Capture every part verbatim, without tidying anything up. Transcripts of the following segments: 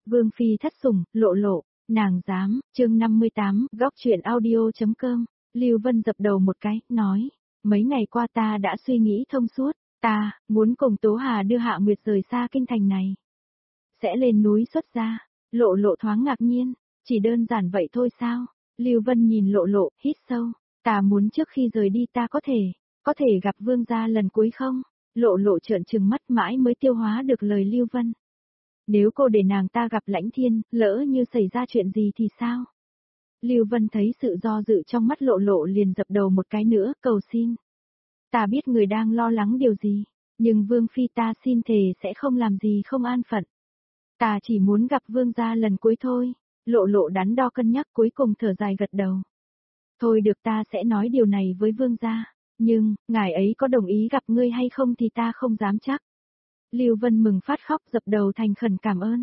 Vương phi thất sủng, Lộ Lộ, nàng dám, chương năm mươi tám, góc chuyện audio.com, Lưu Vân dập đầu một cái, nói, mấy ngày qua ta đã suy nghĩ thông suốt, ta, muốn cùng Tố Hà đưa Hạ Nguyệt rời xa kinh thành này. Sẽ lên núi xuất gia, Lộ Lộ thoáng ngạc nhiên, chỉ đơn giản vậy thôi sao? Lưu Vân nhìn Lộ Lộ, hít sâu, ta muốn trước khi rời đi ta có thể, có thể gặp vương gia lần cuối không? Lộ Lộ trợn trừng mắt mãi mới tiêu hóa được lời Lưu Vân. Nếu cô để nàng ta gặp Lãnh Thiên, lỡ như xảy ra chuyện gì thì sao? Lưu Vân thấy sự do dự trong mắt Lộ Lộ liền dập đầu một cái nữa, cầu xin. Ta biết người đang lo lắng điều gì, nhưng Vương Phi ta xin thề sẽ không làm gì không an phận. Ta chỉ muốn gặp Vương gia lần cuối thôi. Lộ Lộ đắn đo cân nhắc cuối cùng thở dài gật đầu. Thôi được, ta sẽ nói điều này với Vương gia, nhưng, ngài ấy có đồng ý gặp ngươi hay không thì ta không dám chắc. Lưu Vân mừng phát khóc dập đầu thành khẩn cảm ơn.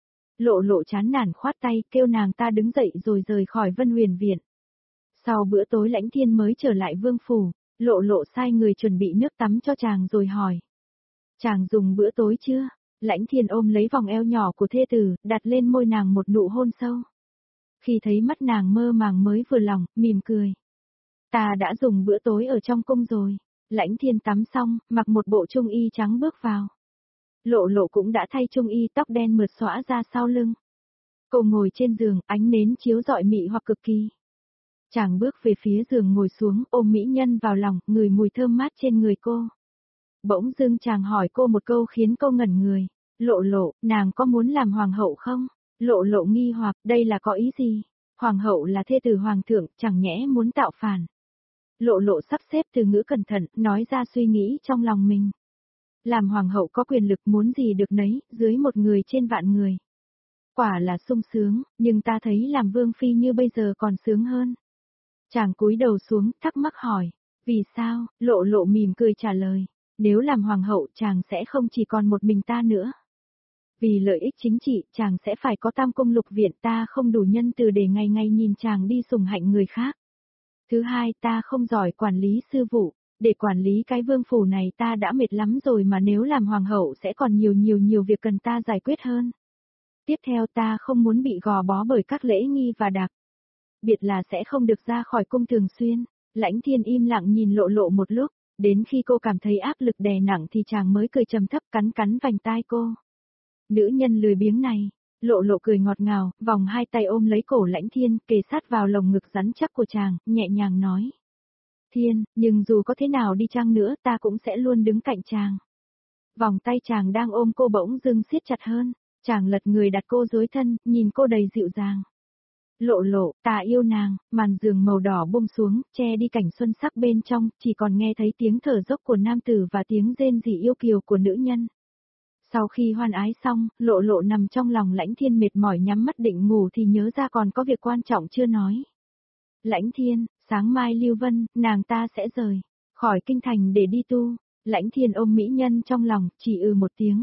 Lộ Lộ chán nản khoát tay kêu nàng ta đứng dậy rồi rời khỏi Vân Huyền Viện. Sau bữa tối Lãnh Thiên mới trở lại vương phủ, Lộ Lộ sai người chuẩn bị nước tắm cho chàng rồi hỏi. Chàng dùng bữa tối chưa? Lãnh Thiên ôm lấy vòng eo nhỏ của thê tử, đặt lên môi nàng một nụ hôn sâu. Khi thấy mắt nàng mơ màng mới vừa lòng, mỉm cười. Ta đã dùng bữa tối ở trong cung rồi. Lãnh Thiên tắm xong, mặc một bộ trung y trắng bước vào. Lộ Lộ cũng đã thay trung y, tóc đen mượt xõa ra sau lưng. Cô ngồi trên giường, ánh nến chiếu rọi mị hoặc cực kỳ. Chàng bước về phía giường ngồi xuống, ôm mỹ nhân vào lòng, ngửi mùi thơm mát trên người cô. Bỗng dưng chàng hỏi cô một câu khiến cô ngẩn người. Lộ Lộ, nàng có muốn làm hoàng hậu không? Lộ Lộ nghi hoặc, đây là có ý gì? Hoàng hậu là thê tử hoàng thượng, chẳng nhẽ muốn tạo phản. Lộ Lộ sắp xếp từ ngữ cẩn thận, nói ra suy nghĩ trong lòng mình. Làm hoàng hậu có quyền lực muốn gì được nấy, dưới một người trên vạn người. Quả là sung sướng, nhưng ta thấy làm vương phi như bây giờ còn sướng hơn. Chàng cúi đầu xuống, thắc mắc hỏi, vì sao? Lộ Lộ mỉm cười trả lời, nếu làm hoàng hậu chàng sẽ không chỉ còn một mình ta nữa. Vì lợi ích chính trị, chàng sẽ phải có tam cung lục viện, ta không đủ nhân từ để ngày ngày nhìn chàng đi sủng hạnh người khác. Thứ hai, ta không giỏi quản lý sư vụ, để quản lý cái vương phủ này ta đã mệt lắm rồi mà nếu làm hoàng hậu sẽ còn nhiều nhiều nhiều việc cần ta giải quyết hơn. Tiếp theo ta không muốn bị gò bó bởi các lễ nghi và đặc biệt là sẽ không được ra khỏi cung thường xuyên. Lãnh Thiên im lặng nhìn Lộ Lộ một lúc, đến khi cô cảm thấy áp lực đè nặng thì chàng mới cười trầm thấp cắn cắn vành tai cô. Nữ nhân lười biếng này, Lộ Lộ cười ngọt ngào, vòng hai tay ôm lấy cổ Lãnh Thiên, kề sát vào lồng ngực rắn chắc của chàng, nhẹ nhàng nói. Thiên, nhưng dù có thế nào đi chăng nữa ta cũng sẽ luôn đứng cạnh chàng. Vòng tay chàng đang ôm cô bỗng dưng siết chặt hơn, chàng lật người đặt cô dưới thân, nhìn cô đầy dịu dàng. Lộ Lộ, ta yêu nàng, màn giường màu đỏ buông xuống, che đi cảnh xuân sắc bên trong, chỉ còn nghe thấy tiếng thở dốc của nam tử và tiếng rên rỉ yêu kiều của nữ nhân. Sau khi hoan ái xong, Lộ Lộ nằm trong lòng Lãnh Thiên mệt mỏi nhắm mắt định ngủ thì nhớ ra còn có việc quan trọng chưa nói. Lãnh Thiên, sáng mai Lưu Vân, nàng ta sẽ rời khỏi kinh thành để đi tu. Lãnh Thiên ôm mỹ nhân trong lòng, chỉ ừ một tiếng.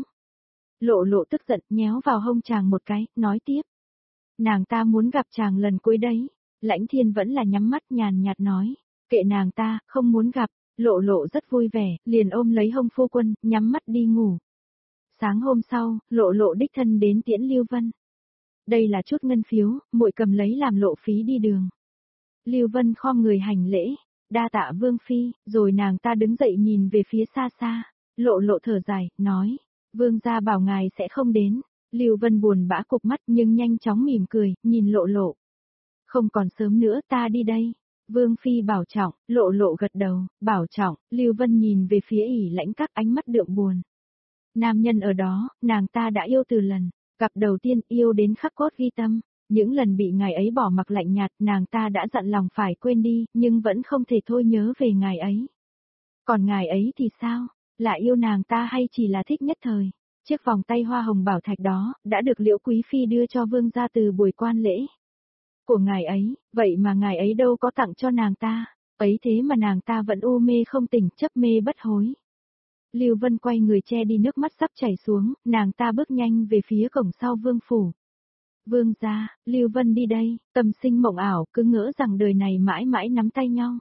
Lộ Lộ tức giận nhéo vào hông chàng một cái, nói tiếp. Nàng ta muốn gặp chàng lần cuối đấy. Lãnh Thiên vẫn là nhắm mắt nhàn nhạt nói, kệ nàng ta, không muốn gặp. Lộ Lộ rất vui vẻ, liền ôm lấy hông phu quân, nhắm mắt đi ngủ. Sáng hôm sau, Lộ Lộ đích thân đến tiễn Lưu Vân. Đây là chút ngân phiếu, muội cầm lấy làm lộ phí đi đường. Lưu Vân khom người hành lễ, đa tạ vương phi, rồi nàng ta đứng dậy nhìn về phía xa xa. Lộ Lộ thở dài, nói, vương gia bảo ngài sẽ không đến. Lưu Vân buồn bã cụp mắt nhưng nhanh chóng mỉm cười, nhìn Lộ Lộ. Không còn sớm nữa ta đi đây. Vương phi bảo trọng, Lộ Lộ gật đầu, bảo trọng. Lưu Vân nhìn về phía ỉ lãnh các ánh mắt đượm buồn. Nam nhân ở đó, nàng ta đã yêu từ lần gặp đầu tiên, yêu đến khắc cốt ghi tâm. Những lần bị ngài ấy bỏ mặc lạnh nhạt, nàng ta đã dặn lòng phải quên đi, nhưng vẫn không thể thôi nhớ về ngài ấy. Còn ngài ấy thì sao? Là yêu nàng ta hay chỉ là thích nhất thời? Chiếc vòng tay hoa hồng bảo thạch đó, đã được Liễu Quý Phi đưa cho vương gia từ buổi quan lễ của ngài ấy, vậy mà ngài ấy đâu có tặng cho nàng ta, ấy thế mà nàng ta vẫn u mê không tỉnh, chấp mê bất hối. Lưu Vân quay người che đi nước mắt sắp chảy xuống, nàng ta bước nhanh về phía cổng sau vương phủ. Vương gia, Lưu Vân đi đây, tâm sinh mộng ảo, cứ ngỡ rằng đời này mãi mãi nắm tay nhau.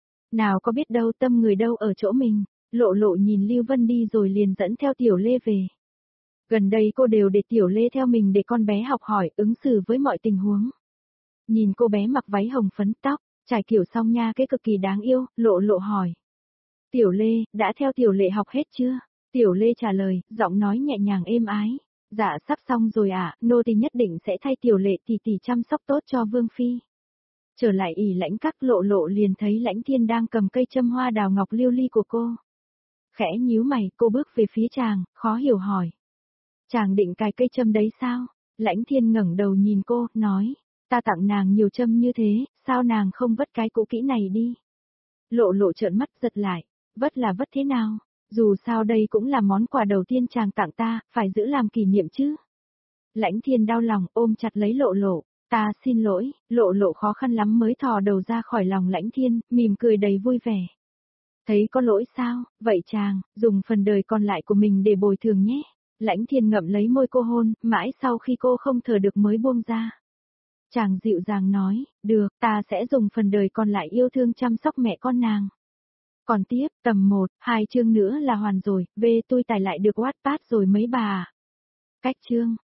Nào có biết đâu tâm người đâu ở chỗ mình. Lộ Lộ nhìn Lưu Vân đi rồi liền dẫn theo Tiểu Lê về. Gần đây cô đều để Tiểu Lê theo mình để con bé học hỏi ứng xử với mọi tình huống. Nhìn cô bé mặc váy hồng phấn tóc, trải kiểu xong nha cái cực kỳ đáng yêu, Lộ Lộ hỏi. Tiểu Lê, đã theo Tiểu Lệ học hết chưa? Tiểu Lê trả lời, giọng nói nhẹ nhàng êm ái. Dạ sắp xong rồi ạ, à, nô tỳ nhất định sẽ thay Tiểu Lệ tỷ tỷ chăm sóc tốt cho Vương Phi. Trở lại ỉ lãnh các Lộ Lộ liền thấy Lãnh Thiên đang cầm cây châm hoa đào ngọc lưu ly của cô. Khẽ nhíu mày, cô bước về phía chàng, khó hiểu hỏi. Chàng định cài cây châm đấy sao? Lãnh Thiên ngẩng đầu nhìn cô, nói. Ta tặng nàng nhiều châm như thế, sao nàng không vất cái cũ kỹ này đi? Lộ Lộ trợn mắt giật lại. Vất là vất thế nào? Dù sao đây cũng là món quà đầu tiên chàng tặng ta, phải giữ làm kỷ niệm chứ. Lãnh Thiên đau lòng ôm chặt lấy Lộ Lộ. Ta xin lỗi, Lộ Lộ khó khăn lắm mới thò đầu ra khỏi lòng Lãnh Thiên, mỉm cười đầy vui vẻ. Thấy có lỗi sao, vậy chàng, dùng phần đời còn lại của mình để bồi thường nhé. Lãnh Thiên ngậm lấy môi cô hôn, mãi sau khi cô không thở được mới buông ra. Chàng dịu dàng nói, được, ta sẽ dùng phần đời còn lại yêu thương chăm sóc mẹ con nàng. Còn tiếp, tầm một, hai chương nữa là hoàn rồi, về tôi tải lại được Wattpad rồi mấy bà. Cách chương.